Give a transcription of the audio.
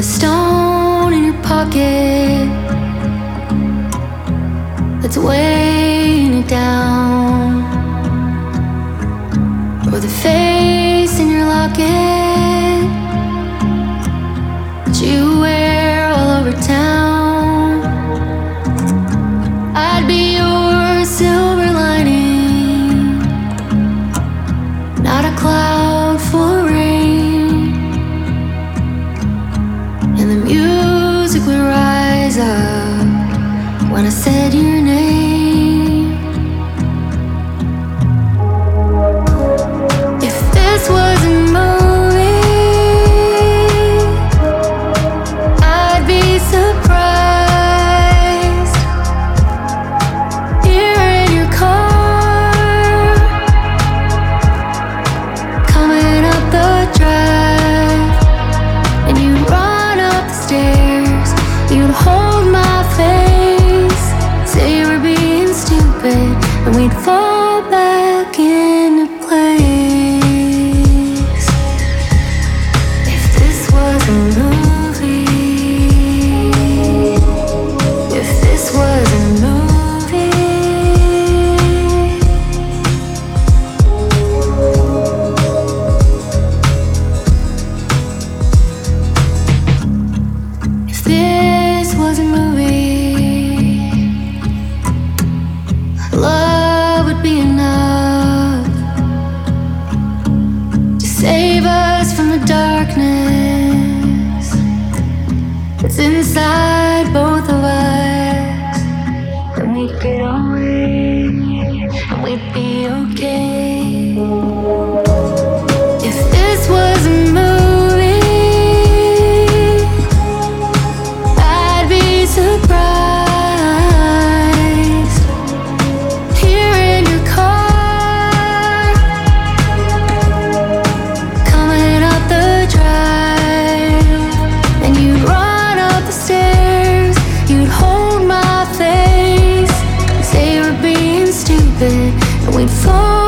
the stone in your pocket that's weighing it down, or the face in your locket that you wear all over town. I'd be your silver lining, not a cloud for rain, and the music would rise up when I said your name. If this was a movie, I'd be surprised. Here in your car, coming up the drive, and you'd run up the stairs, you'd hold my face, say you were being stupid, and we'd fall back into place. If this was a movie, if this was a movie, if this was a movie, love would be enough to save us from the darkness that's inside both of us, and we'd get away, and we'd be okay. If this was a movie, I'd be surprised. Here in your car, coming up the drive, and you'd run up the stairs, you'd hold my face, say you were being stupid, and we'd fall